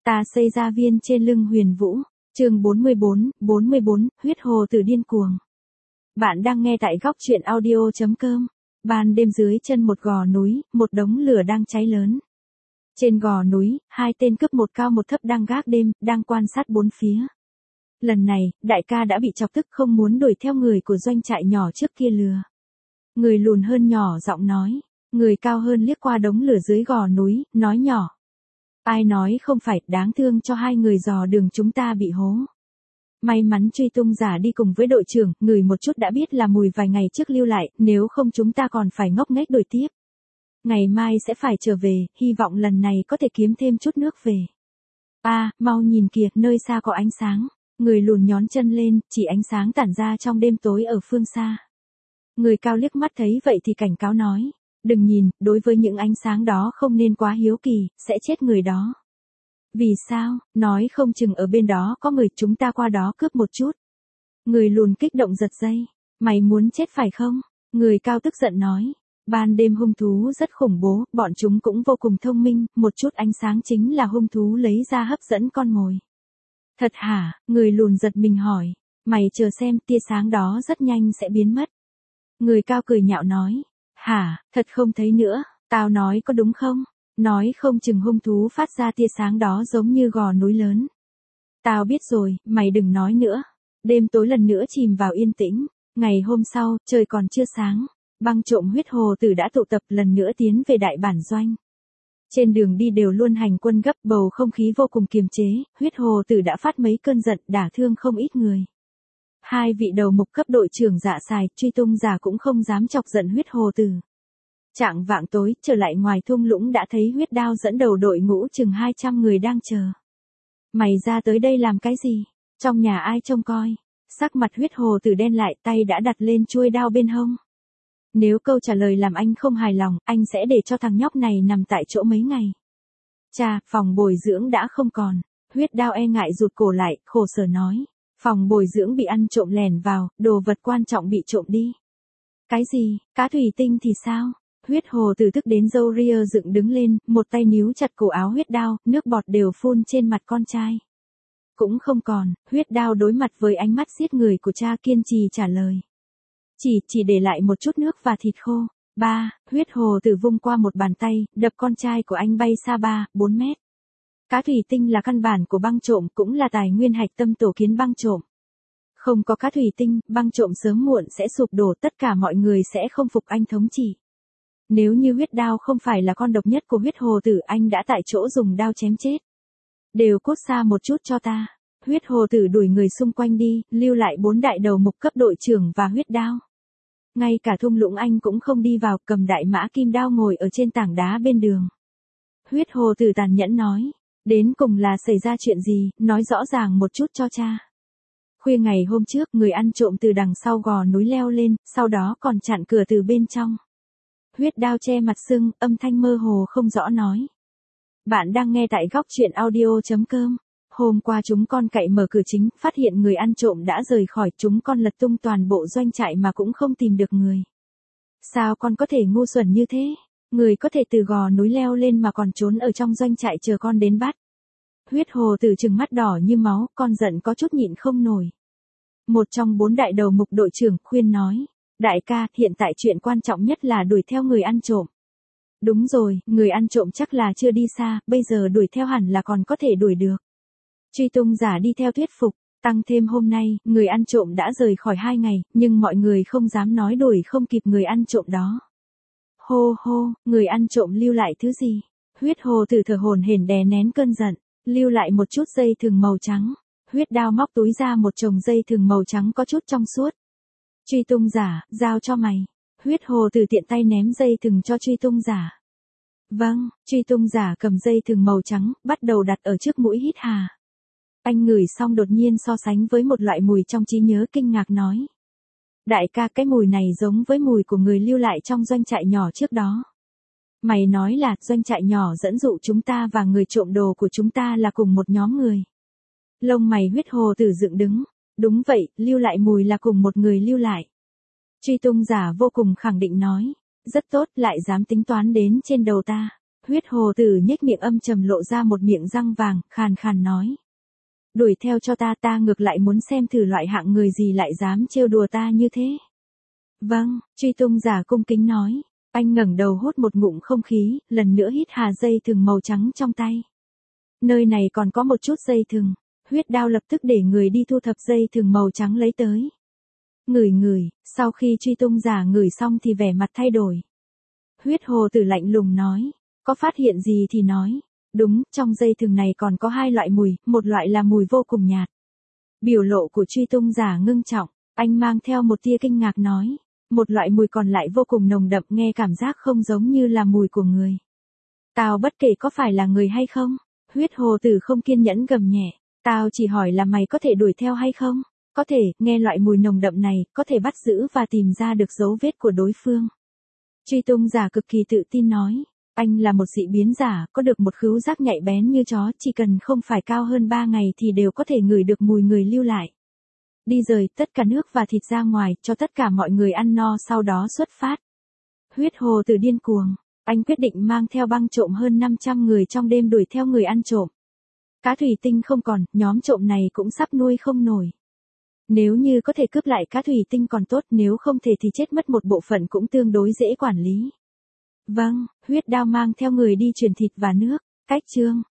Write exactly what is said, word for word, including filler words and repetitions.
Ta xây ra viên trên lưng Huyền Vũ, chương bốn mươi bốn, bốn mươi bốn, huyết hồ tử điên cuồng. Bạn đang nghe tại góc truyện audio chấm com. Ban đêm dưới chân một gò núi, một đống lửa đang cháy lớn. Trên gò núi, hai tên cướp một cao một thấp đang gác đêm, đang quan sát bốn phía. Lần này, đại ca đã bị chọc tức không muốn đuổi theo người của doanh trại nhỏ trước kia lừa. Người lùn hơn nhỏ giọng nói, người cao hơn liếc qua đống lửa dưới gò núi, nói nhỏ. Ai nói không phải, đáng thương cho hai người dò đường chúng ta bị hố. May mắn truy tung giả đi cùng với đội trưởng, người một chút đã biết là mùi vài ngày trước lưu lại, nếu không chúng ta còn phải ngốc nghếch đuổi tiếp. Ngày mai sẽ phải trở về, hy vọng lần này có thể kiếm thêm chút nước về. À, mau nhìn kìa, nơi xa có ánh sáng. Người lùn nhón chân lên, chỉ ánh sáng tản ra trong đêm tối ở phương xa. Người cao liếc mắt thấy vậy thì cảnh cáo nói. Đừng nhìn, đối với những ánh sáng đó không nên quá hiếu kỳ, sẽ chết người đó. Vì sao, nói không chừng ở bên đó có người, chúng ta qua đó cướp một chút. Người lùn kích động giật dây. Mày muốn chết phải không? Người cao tức giận nói. Ban đêm hung thú rất khủng bố, bọn chúng cũng vô cùng thông minh, một chút ánh sáng chính là hung thú lấy ra hấp dẫn con mồi. Thật hả? Người lùn giật mình hỏi. Mày chờ xem, tia sáng đó rất nhanh sẽ biến mất. Người cao cười nhạo nói. Hả, thật không thấy nữa, tao nói có đúng không? Nói không chừng hung thú phát ra tia sáng đó giống như gò núi lớn. Tao biết rồi, mày đừng nói nữa. Đêm tối lần nữa chìm vào yên tĩnh. Ngày hôm sau, trời còn chưa sáng. Băng trộm huyết hồ tử đã tụ tập lần nữa tiến về đại bản doanh. Trên đường đi đều luôn hành quân gấp, bầu không khí vô cùng kiềm chế, huyết hồ tử đã phát mấy cơn giận, đả thương không ít người. Hai vị đầu mục cấp đội trưởng dạ sài, truy tung giả cũng không dám chọc giận huyết hồ tử. Trạng vạng tối, trở lại ngoài thung lũng đã thấy huyết đao dẫn đầu đội ngũ chừng hai trăm người đang chờ. Mày ra tới đây làm cái gì? Trong nhà ai trông coi? Sắc mặt huyết hồ tử đen lại, tay đã đặt lên chuôi đao bên hông. Nếu câu trả lời làm anh không hài lòng, anh sẽ để cho thằng nhóc này nằm tại chỗ mấy ngày. Chà, phòng bồi dưỡng đã không còn. Huyết đao e ngại rụt cổ lại, khổ sở nói. Phòng bồi dưỡng bị ăn trộm lẻn vào, đồ vật quan trọng bị trộm đi. Cái gì, cá thủy tinh thì sao? Huyết hồ tử tức đến râu ria dựng đứng lên, một tay níu chặt cổ áo huyết đao, nước bọt đều phun trên mặt con trai. Cũng không còn, huyết đao đối mặt với ánh mắt giết người của cha kiên trì trả lời. Chỉ, chỉ để lại một chút nước và thịt khô. Ba, huyết hồ tử vung qua một bàn tay, đập con trai của anh bay xa ba, bốn mét. Cá thủy tinh là căn bản của băng trộm, cũng là tài nguyên hạch tâm tổ kiến băng trộm. Không có cá thủy tinh, băng trộm sớm muộn sẽ sụp đổ, tất cả mọi người sẽ không phục anh thống trị. Nếu như huyết đao không phải là con độc nhất của huyết hồ tử, anh đã tại chỗ dùng đao chém chết. Đều cút xa một chút cho ta. Huyết hồ tử đuổi người xung quanh đi, lưu lại bốn đại đầu mục cấp đội trưởng và huyết đao. Ngay cả thung lũng anh cũng không đi vào, cầm đại mã kim đao ngồi ở trên tảng đá bên đường. Huyết hồ tử tàn nhẫn nói. Đến cùng là xảy ra chuyện gì, nói rõ ràng một chút cho cha. Khuya ngày hôm trước, người ăn trộm từ đằng sau gò núi leo lên, sau đó còn chặn cửa từ bên trong. Huyết đao che mặt sưng, âm thanh mơ hồ không rõ nói. Bạn đang nghe tại góc truyện audio chấm com. Hôm qua chúng con cậy mở cửa chính, phát hiện người ăn trộm đã rời khỏi, chúng con lật tung toàn bộ doanh trại mà cũng không tìm được người. Sao con có thể ngu xuẩn như thế? Người có thể từ gò núi leo lên mà còn trốn ở trong doanh trại chờ con đến bắt. Huyết hồ tử trừng mắt đỏ như máu, con giận có chút nhịn không nổi. Một trong bốn đại đầu mục đội trưởng khuyên nói. Đại ca, hiện tại chuyện quan trọng nhất là đuổi theo người ăn trộm. Đúng rồi, người ăn trộm chắc là chưa đi xa, bây giờ đuổi theo hẳn là còn có thể đuổi được. Truy tung giả đi theo thuyết phục, tăng thêm hôm nay, người ăn trộm đã rời khỏi hai ngày, nhưng mọi người không dám nói đuổi không kịp người ăn trộm đó. Hô hô, người ăn trộm lưu lại thứ gì? Huyết hồ tử thở hổn hển đè nén cơn giận, lưu lại một chút dây thừng màu trắng. Huyết đao móc túi ra một chồng dây thừng màu trắng có chút trong suốt. Truy tung giả, giao cho mày. Huyết hồ tử tiện tay ném dây thừng cho truy tung giả. Vâng, truy tung giả cầm dây thừng màu trắng, bắt đầu đặt ở trước mũi hít hà. Anh ngửi xong đột nhiên so sánh với một loại mùi trong trí nhớ kinh ngạc nói. Đại ca, cái mùi này giống với mùi của người lưu lại trong doanh trại nhỏ trước đó. Mày nói là doanh trại nhỏ dẫn dụ chúng ta và người trộm đồ của chúng ta là cùng một nhóm người. Lông mày huyết hồ tử dựng đứng. Đúng vậy, lưu lại mùi là cùng một người lưu lại. Truy tung giả vô cùng khẳng định nói. Rất tốt, lại dám tính toán đến trên đầu ta. Huyết hồ tử nhếch miệng âm trầm lộ ra một miệng răng vàng, khàn khàn nói. Đuổi theo cho ta, ta ngược lại muốn xem thử loại hạng người gì lại dám trêu đùa ta như thế. Vâng, truy tung giả cung kính nói. Anh ngẩng đầu hút một ngụm không khí, lần nữa hít hà dây thừng màu trắng trong tay. Nơi này còn có một chút dây thừng. Huyết đao lập tức để người đi thu thập dây thừng màu trắng lấy tới. Ngửi ngửi, sau khi truy tung giả ngửi xong thì vẻ mặt thay đổi. Huyết hồ tử lạnh lùng nói. Có phát hiện gì thì nói. Đúng, trong dây thừng này còn có hai loại mùi, một loại là mùi vô cùng nhạt. Biểu lộ của truy tung giả ngưng trọng, anh mang theo một tia kinh ngạc nói. Một loại mùi còn lại vô cùng nồng đậm, nghe cảm giác không giống như là mùi của người. Tao bất kể có phải là người hay không. Huyết hồ tử không kiên nhẫn gầm nhẹ. Tao chỉ hỏi là mày có thể đuổi theo hay không? Có thể, nghe loại mùi nồng đậm này, có thể bắt giữ và tìm ra được dấu vết của đối phương. Truy tung giả cực kỳ tự tin nói. Anh là một dị biến giả, có được một khứu giác nhạy bén như chó, chỉ cần không phải cao hơn ba ngày thì đều có thể ngửi được mùi người lưu lại. Đi rời tất cả nước và thịt ra ngoài, cho tất cả mọi người ăn no sau đó xuất phát. Huyết hồ tử điên cuồng, anh quyết định mang theo băng trộm hơn năm trăm người trong đêm đuổi theo người ăn trộm. Cá thủy tinh không còn, nhóm trộm này cũng sắp nuôi không nổi. Nếu như có thể cướp lại cá thủy tinh còn tốt, nếu không thể thì chết mất một bộ phận cũng tương đối dễ quản lý. Vâng, huyết đao mang theo người đi truyền thịt và nước, cách chương.